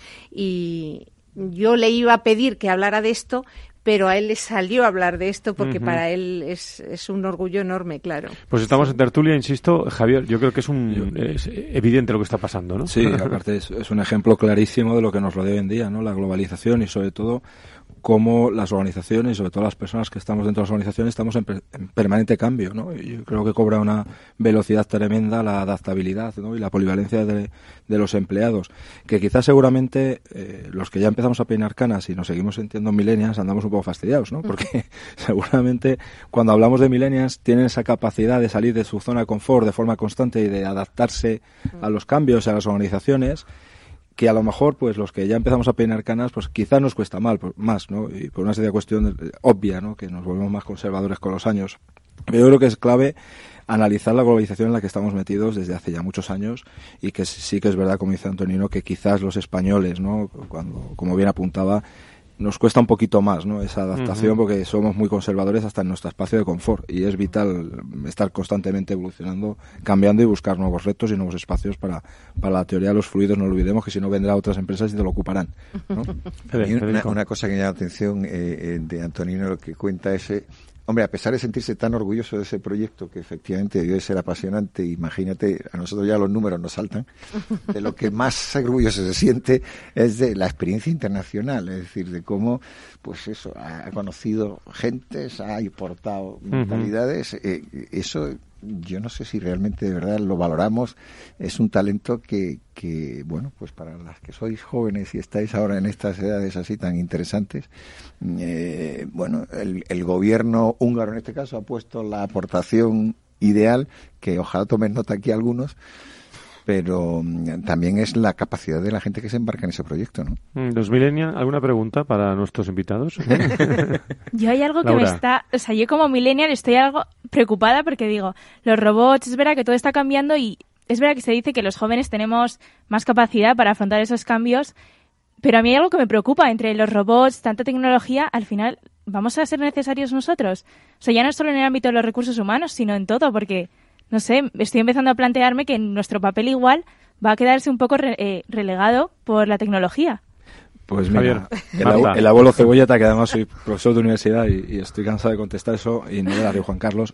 y yo le iba a pedir que hablara de esto, pero a él le salió hablar de esto porque para él es un orgullo enorme, claro. Pues estamos en tertulia, insisto, Javier, yo creo que es evidente lo que está pasando, ¿no? Sí, aparte es un ejemplo clarísimo de lo que nos rodea hoy en día, ¿no? La globalización y sobre todo cómo las organizaciones, y sobre todo las personas que estamos dentro de las organizaciones, estamos en permanente cambio, ¿no? Y yo creo que cobra una velocidad tremenda la adaptabilidad, ¿no? Y la polivalencia de los empleados, que quizás seguramente los que ya empezamos a peinar canas y nos seguimos sintiendo millennials andamos un poco fastidiados, ¿no? Porque seguramente cuando hablamos de millennials tienen esa capacidad de salir de su zona de confort de forma constante y de adaptarse a los cambios, a las organizaciones, que a lo mejor pues los que ya empezamos a peinar canas pues quizás nos cuesta más, ¿no? Y por una serie de cuestiones obvias, ¿no? Que nos volvemos más conservadores con los años. Pero yo creo que es clave analizar la globalización en la que estamos metidos desde hace ya muchos años, y que sí que es verdad, como dice Antonino, que quizás los españoles, ¿no? Cuando, como bien apuntaba, nos cuesta un poquito más, ¿no? Esa adaptación, porque somos muy conservadores hasta en nuestro espacio de confort, y es vital estar constantemente evolucionando, cambiando y buscar nuevos retos y nuevos espacios para la teoría de los fluidos. No olvidemos que si no vendrá a otras empresas y te lo ocuparán, ¿no? Una cosa que me llama la atención de Antonino, lo que cuenta ese... Hombre, a pesar de sentirse tan orgulloso de ese proyecto, que efectivamente debe ser apasionante, imagínate, a nosotros ya los números nos saltan, de lo que más orgulloso se siente es de la experiencia internacional, es decir, de cómo, pues eso, ha conocido gentes, ha importado mentalidades, eso... Yo no sé si realmente de verdad lo valoramos. Es un talento que bueno, pues para las que sois jóvenes y estáis ahora en estas edades así tan interesantes, bueno, el gobierno húngaro en este caso ha puesto la aportación ideal, que ojalá tomen nota aquí algunos, pero también es la capacidad de la gente que se embarca en ese proyecto, ¿no? Los millennials, ¿alguna pregunta para nuestros invitados? Yo hay algo que Laura. me está... O sea, yo como millennial estoy algo preocupada porque digo, los robots, es verdad que todo está cambiando y es verdad que se dice que los jóvenes tenemos más capacidad para afrontar esos cambios, pero a mí hay algo que me preocupa. Entre los robots, tanta tecnología, al final, ¿vamos a ser necesarios nosotros? O sea, ya no solo en el ámbito de los recursos humanos, sino en todo, porque... No sé, estoy empezando a plantearme que nuestro papel igual va a quedarse un poco relegado por la tecnología. Pues mira, el abuelo Cebolleta, que además soy profesor de universidad y estoy cansado de contestar eso, y no era de Juan Carlos.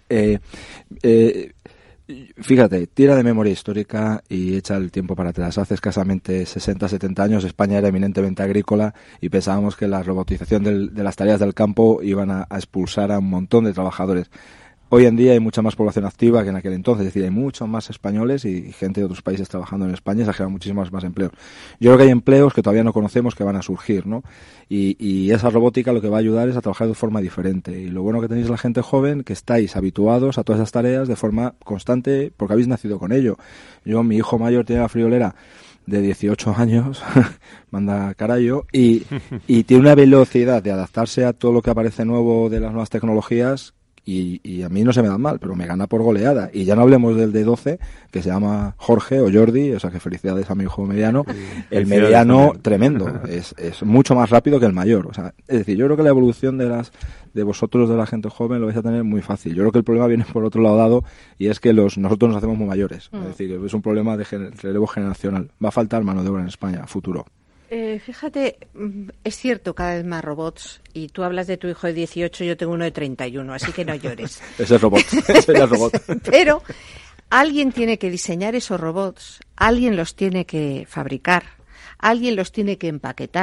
Fíjate, tira de memoria histórica y echa el tiempo para atrás. Hace escasamente 60, 70 años España era eminentemente agrícola y pensábamos que la robotización de las tareas del campo iban a expulsar a un montón de trabajadores. Hoy en día hay mucha más población activa que en aquel entonces, es decir, hay muchos más españoles y gente de otros países trabajando en España, se ha generado muchísimos más empleos. Yo creo que hay empleos que todavía no conocemos que van a surgir, ¿no? Y esa robótica lo que va a ayudar es a trabajar de forma diferente. Y lo bueno que tenéis la gente joven, que estáis habituados a todas esas tareas de forma constante porque habéis nacido con ello. Mi hijo mayor tiene la friolera de 18 años, manda carayo, y tiene una velocidad de adaptarse a todo lo que aparece nuevo de las nuevas tecnologías. Y a mí no se me da mal, pero me gana por goleada. Y ya no hablemos del de 12, que se llama Jorge o Jordi, o sea que felicidades a mi hijo mediano. El mediano, tremendo, es mucho más rápido que el mayor. O sea, es decir, yo creo que la evolución de vosotros, de la gente joven, lo vais a tener muy fácil. Yo creo que el problema viene por otro lado dado, y es que nosotros nos hacemos muy mayores. Es decir, es un problema de relevo generacional. Va a faltar mano de obra en España a futuro. Fíjate, es cierto, cada vez más robots, y tú hablas de tu hijo de 18, yo tengo uno de 31, así que no llores. Ese es robot, ese es robot. Pero alguien tiene que diseñar esos robots, alguien los tiene que fabricar, alguien los tiene que empaquetar,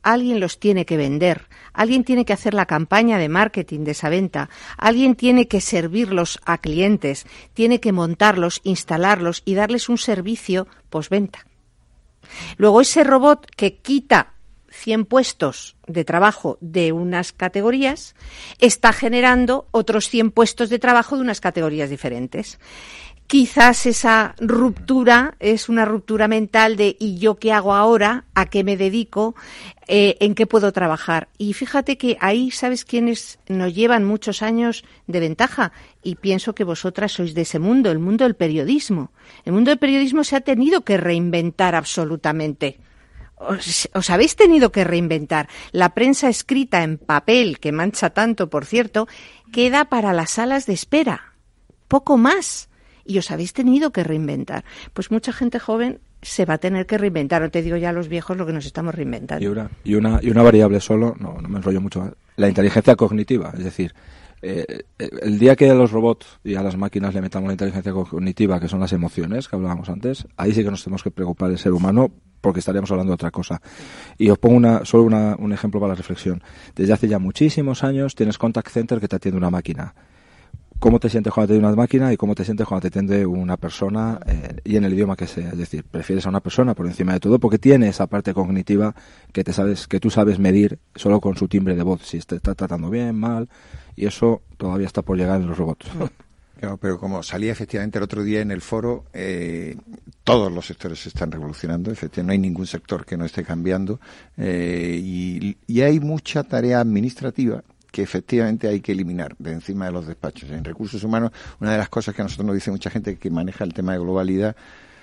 alguien los tiene que vender, alguien tiene que hacer la campaña de marketing de esa venta, alguien tiene que servirlos a clientes, tiene que montarlos, instalarlos y darles un servicio postventa. Luego ese robot que quita 100 puestos de trabajo de unas categorías está generando otros 100 puestos de trabajo de unas categorías diferentes. Quizás esa ruptura es una ruptura mental de ¿y yo qué hago ahora? ¿A qué me dedico? ¿En qué puedo trabajar? Y fíjate que ahí, ¿sabes quiénes nos llevan muchos años de ventaja? Y pienso que vosotras sois de ese mundo, el mundo del periodismo. El mundo del periodismo se ha tenido que reinventar absolutamente. Os habéis tenido que reinventar. La prensa escrita en papel, que mancha tanto, por cierto, queda para las salas de espera. Poco más. Y os habéis tenido que reinventar. Pues mucha gente joven se va a tener que reinventar. No te digo ya los viejos lo que nos estamos reinventando. Y una variable solo, no me enrollo mucho más, la inteligencia cognitiva. Es decir, el día que a los robots y a las máquinas le metamos la inteligencia cognitiva, que son las emociones que hablábamos antes, ahí sí que nos tenemos que preocupar del ser humano, porque estaríamos hablando de otra cosa. Y os pongo un ejemplo para la reflexión. Desde hace ya muchísimos años tienes contact center que te atiende una máquina. ¿Cómo te sientes cuando te atiende una máquina y cómo te sientes cuando te atiende una persona y en el idioma que sea? Es decir, prefieres a una persona por encima de todo porque tiene esa parte cognitiva que tú sabes medir solo con su timbre de voz, si te está tratando bien, mal, y eso todavía está por llegar en los robots. Claro, pero como salía efectivamente el otro día en el foro, todos los sectores se están revolucionando, efectivamente no hay ningún sector que no esté cambiando y hay mucha tarea administrativa que efectivamente hay que eliminar de encima de los despachos. En recursos humanos, una de las cosas que a nosotros nos dice mucha gente que maneja el tema de globalidad,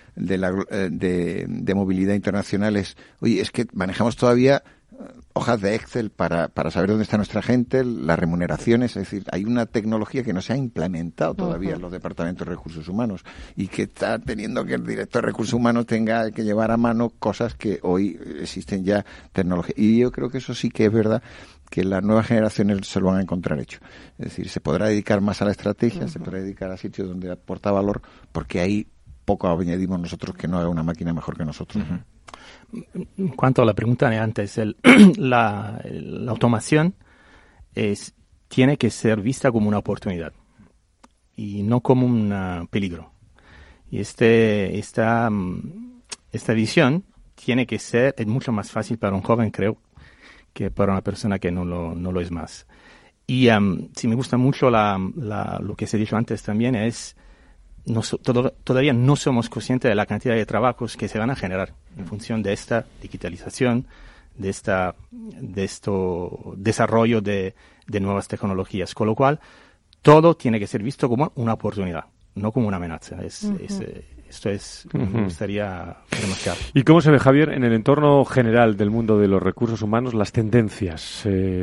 de movilidad internacional es, oye, es que manejamos todavía hojas de Excel para saber dónde está nuestra gente, las remuneraciones, es decir, hay una tecnología que no se ha implementado todavía en los departamentos de recursos humanos y que está teniendo que el director de recursos humanos tenga que llevar a mano cosas que hoy existen ya tecnología. Y yo creo que eso sí que es verdad, que las nuevas generaciones se lo van a encontrar hecho. Es decir, se podrá dedicar más a la estrategia, se podrá dedicar a sitios donde aporta valor, porque ahí poco añadimos nosotros que no haga una máquina mejor que nosotros. En cuanto a la pregunta de antes, la automación tiene que ser vista como una oportunidad y no como un peligro. Y esta visión tiene que ser, es mucho más fácil para un joven, creo, que para una persona que no lo es más. Y sí me gusta mucho lo que se ha dicho antes también, es todavía no somos conscientes de la cantidad de trabajos que se van a generar en función de esta digitalización, de esto desarrollo de nuevas tecnologías. Con lo cual, todo tiene que ser visto como una oportunidad, no como una amenaza. Esto me gustaría remarcar. ¿Y cómo se ve, Javier, en el entorno general del mundo de los recursos humanos, las tendencias?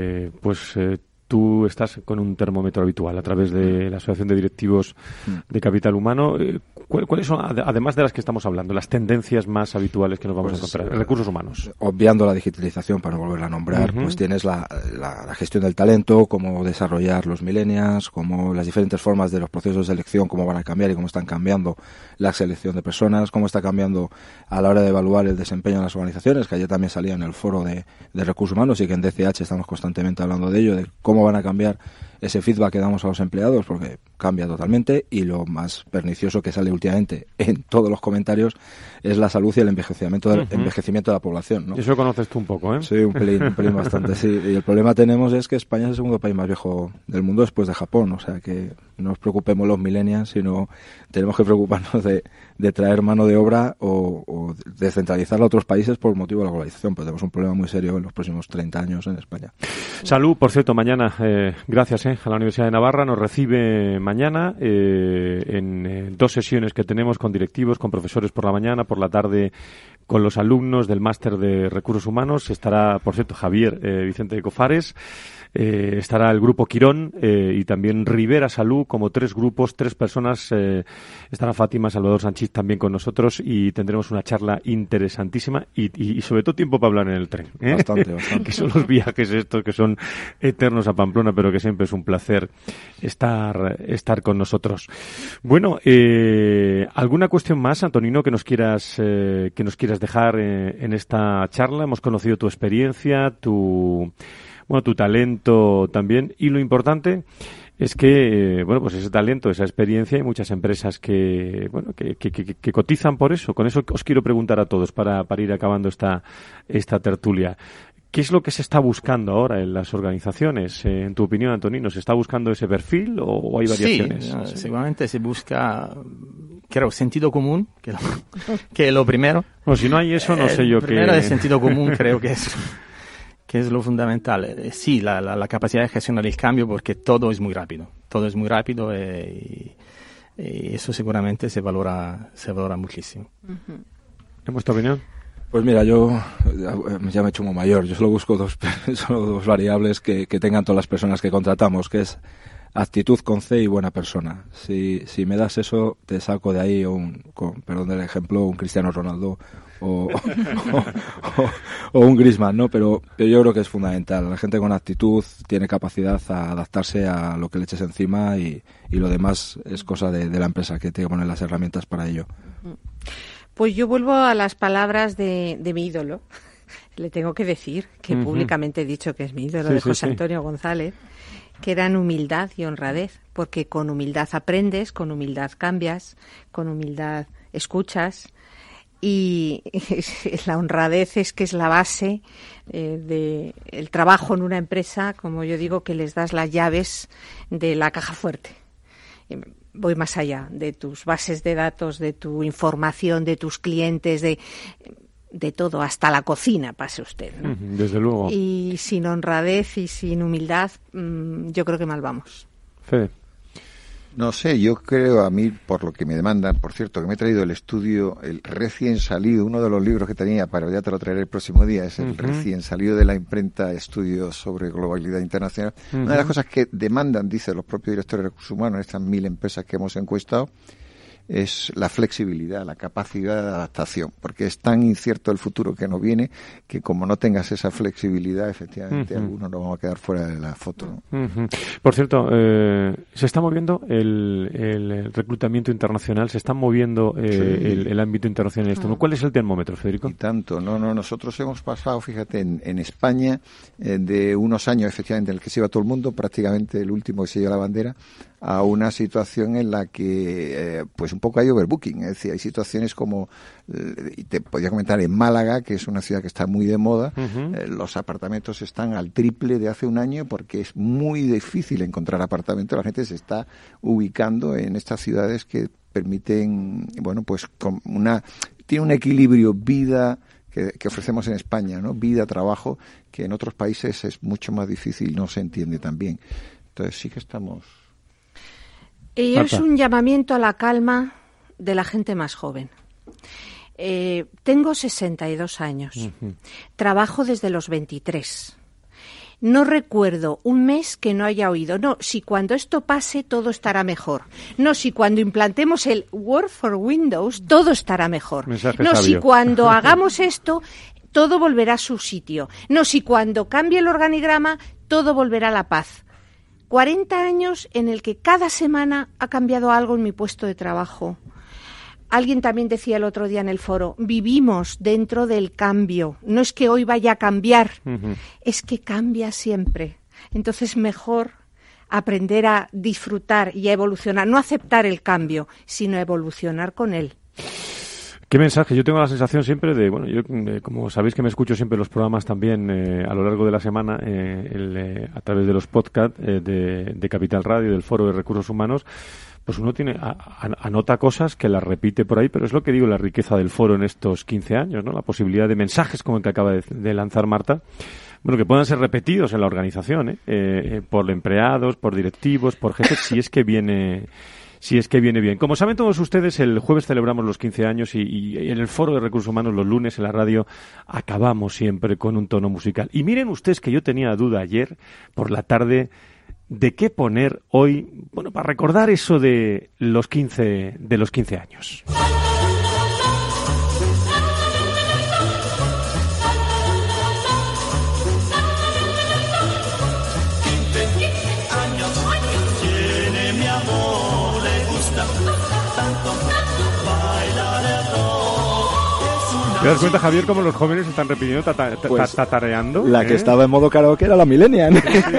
Tú estás con un termómetro habitual a través de la Asociación de Directivos de Capital Humano. ¿Cuáles son, además de las que estamos hablando, las tendencias más habituales que nos vamos a encontrar en recursos humanos? Obviando la digitalización, para no volverla a nombrar, pues tienes la gestión del talento, cómo desarrollar los millennials, cómo las diferentes formas de los procesos de selección, cómo van a cambiar y cómo están cambiando la selección de personas, cómo está cambiando a la hora de evaluar el desempeño en las organizaciones, que ayer también salía en el foro de recursos humanos y que en DCH estamos constantemente hablando de ello, de cómo van a cambiar ese feedback que damos a los empleados, porque cambia totalmente, y lo más pernicioso que sale últimamente en todos los comentarios es la salud y el envejecimiento de la población, ¿no? Eso conoces tú un poco, ¿eh? Sí, un pelín bastante, sí. Y el problema tenemos es que España es el segundo país más viejo del mundo después de Japón, o sea que no nos preocupemos los millennials, sino tenemos que preocuparnos de traer mano de obra o descentralizarla a otros países por motivo de la globalización, pues tenemos un problema muy serio en los próximos 30 años en España. Salud, por cierto, mañana, gracias a la Universidad de Navarra, nos recibe mañana en 2 sesiones que tenemos con directivos, con profesores por la mañana, por la tarde con los alumnos del máster de recursos humanos. Estará, por cierto, Javier Vicente de Cofares, estará el grupo Quirón y también Rivera Salud, como 3 grupos, 3 personas. Estará Fátima Salvador Sánchez también con nosotros y tendremos una charla interesantísima y sobre todo tiempo para hablar en el tren. Bastante. Que son los viajes estos que son eternos a Pamplona, pero que siempre es un placer estar con nosotros. Bueno, ¿alguna cuestión más, Antonino, que nos quieras quieres dejar en esta charla. Hemos conocido tu experiencia, tu talento también, y lo importante es que, pues ese talento, esa experiencia, hay muchas empresas que cotizan por eso. Con eso os quiero preguntar a todos para ir acabando esta tertulia. ¿Qué es lo que se está buscando ahora en las organizaciones? En tu opinión, Antonino, ¿se está buscando ese perfil o hay variaciones? Sí, seguramente se busca, creo, sentido común, que es lo primero. Bueno, si no hay eso, no sé yo qué. Primero, el sentido común creo que es lo fundamental. Sí, la capacidad de gestionar el cambio, porque todo es muy rápido. Todo es muy rápido y eso seguramente se valora muchísimo. ¿En vuestra opinión? Pues mira, yo ya me he hecho muy mayor. Yo solo busco dos variables que tengan todas las personas que contratamos, que es actitud con C y buena persona. Si me das eso, te saco de ahí perdón del ejemplo, un Cristiano Ronaldo o un Griezmann, ¿no? Pero yo creo que es fundamental. La gente con actitud tiene capacidad a adaptarse a lo que le eches encima y lo demás es cosa de la empresa, que tiene que poner las herramientas para ello. Pues yo vuelvo a las palabras de mi ídolo. Le tengo que decir que públicamente he dicho que es mi ídolo, de José Antonio González, que eran humildad y honradez, porque con humildad aprendes, con humildad cambias, con humildad escuchas, y la honradez es que es la base del trabajo en una empresa, como yo digo, que les das las llaves de la caja fuerte. Voy más allá de tus bases de datos, de tu información, de tus clientes, de todo, hasta la cocina, pase usted, ¿no? Desde luego. Y sin honradez y sin humildad, yo creo que mal vamos. Fede. No sé, yo creo, a mí, por lo que me demandan, por cierto, que me he traído el estudio, el recién salido, uno de los libros que tenía, pero ya te lo traeré el próximo día, es el recién salido de la imprenta Estudios sobre Globalidad Internacional. Una de las cosas que demandan, dice los propios directores de recursos humanos, estas 1000 empresas que hemos encuestado, es la flexibilidad, la capacidad de adaptación, porque es tan incierto el futuro que nos viene que como no tengas esa flexibilidad, efectivamente algunos nos vamos a quedar fuera de la foto, ¿no? Por cierto, se está moviendo el reclutamiento internacional, se está moviendo el ámbito internacional en esto, ¿no? ¿Cuál es el termómetro, Federico? Y tanto, nosotros hemos pasado, fíjate, en España, de unos años efectivamente en el que se iba todo el mundo, prácticamente el último que se lleva la bandera, a una situación en la que pues un poco hay overbooking, es decir, hay situaciones como, y te podía comentar, en Málaga, que es una ciudad que está muy de moda, los apartamentos están al triple de hace un año porque es muy difícil encontrar apartamentos, la gente se está ubicando en estas ciudades que permiten, pues tiene un equilibrio vida que ofrecemos en España, ¿no? Vida, trabajo, que en otros países es mucho más difícil, no se entiende tan bien. Entonces sí que estamos... Es un llamamiento a la calma de la gente más joven. Tengo 62 años. Trabajo desde los 23. No recuerdo un mes que no haya oído. No, si cuando esto pase todo estará mejor. No, si cuando implantemos el Work for Windows todo estará mejor. Mensaje no, sabio. Si cuando hagamos esto todo volverá a su sitio. No, si cuando cambie el organigrama todo volverá a la paz. 40 años en el que cada semana ha cambiado algo en mi puesto de trabajo. Alguien también decía el otro día en el foro, vivimos dentro del cambio. No es que hoy vaya a cambiar, es que cambia siempre. Entonces mejor aprender a disfrutar y a evolucionar, no aceptar el cambio, sino evolucionar con él. ¿Qué mensaje? Yo tengo la sensación siempre de, como sabéis que me escucho siempre los programas también a lo largo de la semana, a través de los podcasts de Capital Radio, del Foro de Recursos Humanos, pues uno anota cosas que las repite por ahí, pero es lo que digo, la riqueza del foro en estos 15 años, ¿no? La posibilidad de mensajes como el que acaba de lanzar Marta, que puedan ser repetidos en la organización, por empleados, por directivos, por jefes, si es que viene bien. Como saben todos ustedes, el jueves celebramos los 15 años y en el Foro de Recursos Humanos los lunes en la radio acabamos siempre con un tono musical. Y miren ustedes que yo tenía duda ayer por la tarde de qué poner hoy, para recordar eso de los 15 años. ¿Te das cuenta, Javier, cómo los jóvenes están repitiendo, tatareando? La que estaba en modo karaoke era la millennial.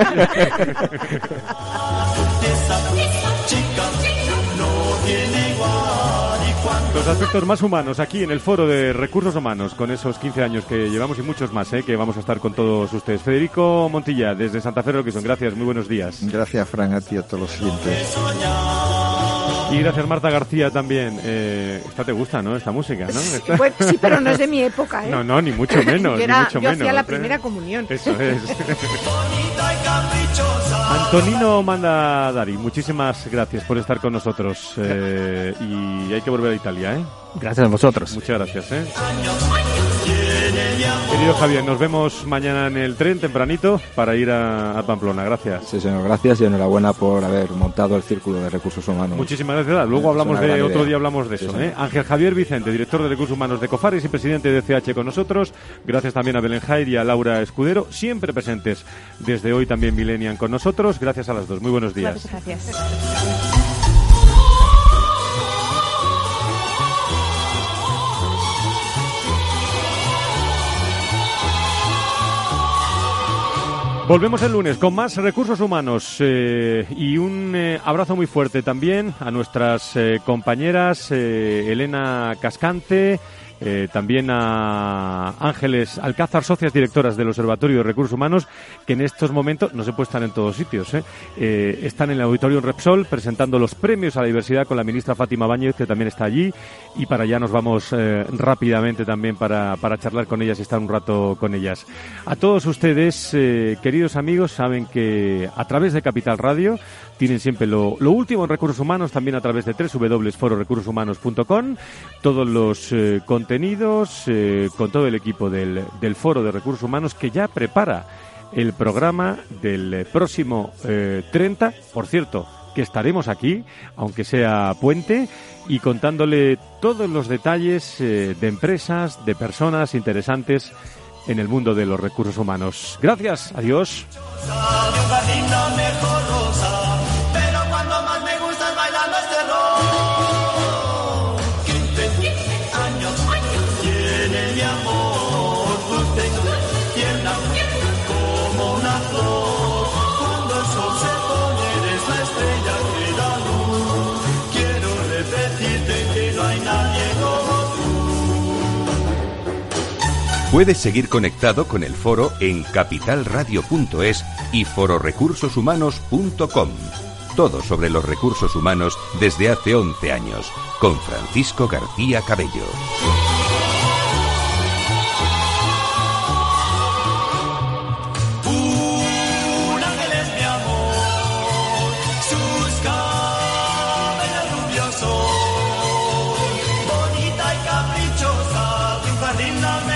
Los aspectos más humanos aquí en el Foro de Recursos Humanos, con esos 15 años que llevamos y muchos más, que vamos a estar con todos ustedes. Federico Montilla, desde Santa Fe, que son. Gracias, muy buenos días. Gracias, Fran, a ti y a todos los siguientes. Y gracias, Marta García, también. Esta te gusta, ¿no? Esta música, ¿no? Pues, sí, pero no es de mi época, ¿eh? No, ni mucho menos. Yo hacía la primera comunión. Eso es. Antonino Manda Dari, muchísimas gracias por estar con nosotros. Y hay que volver a Italia, ¿eh? Gracias a vosotros. Muchas gracias, ¿eh? Querido Javier, nos vemos mañana en el tren tempranito para ir a Pamplona. Gracias. Sí, señor, gracias y enhorabuena por haber montado el Círculo de Recursos Humanos. Muchísimas gracias. Luego otro día hablamos de eso. Sí, Ángel Javier Vicente, director de Recursos Humanos de Cofares y presidente de CH con nosotros. Gracias también a Belén Jair y a Laura Escudero, siempre presentes desde hoy también Millennium con nosotros. Gracias a las dos. Muy buenos días. Gracias. Volvemos el lunes con más Recursos Humanos y un abrazo muy fuerte también a nuestras compañeras Elena Cascante, también a Ángeles Alcázar, socias directoras del Observatorio de Recursos Humanos, que en estos momentos no se puede estar en todos sitios. Están en el Auditorio Repsol presentando los premios a la diversidad con la ministra Fátima Báñez, que también está allí, y para allá nos vamos rápidamente también para charlar con ellas y estar un rato con ellas. A todos ustedes, queridos amigos, saben que a través de Capital Radio tienen siempre lo último en recursos humanos, también a través de www.fororecursoshumanos.com, todos los contenidos con todo el equipo del Foro de Recursos Humanos, que ya prepara el programa del próximo 30, por cierto, que estaremos aquí, aunque sea puente, y contándole todos los detalles de empresas, de personas interesantes en el mundo de los recursos humanos. Gracias, adiós. Puedes seguir conectado con el foro en capitalradio.es y fororecursoshumanos.com. Todo sobre los recursos humanos desde hace 11 años, con Francisco García Cabello. Un ángel es mi amor, sus cabellos rubiosos, bonita y caprichosa, de un jardín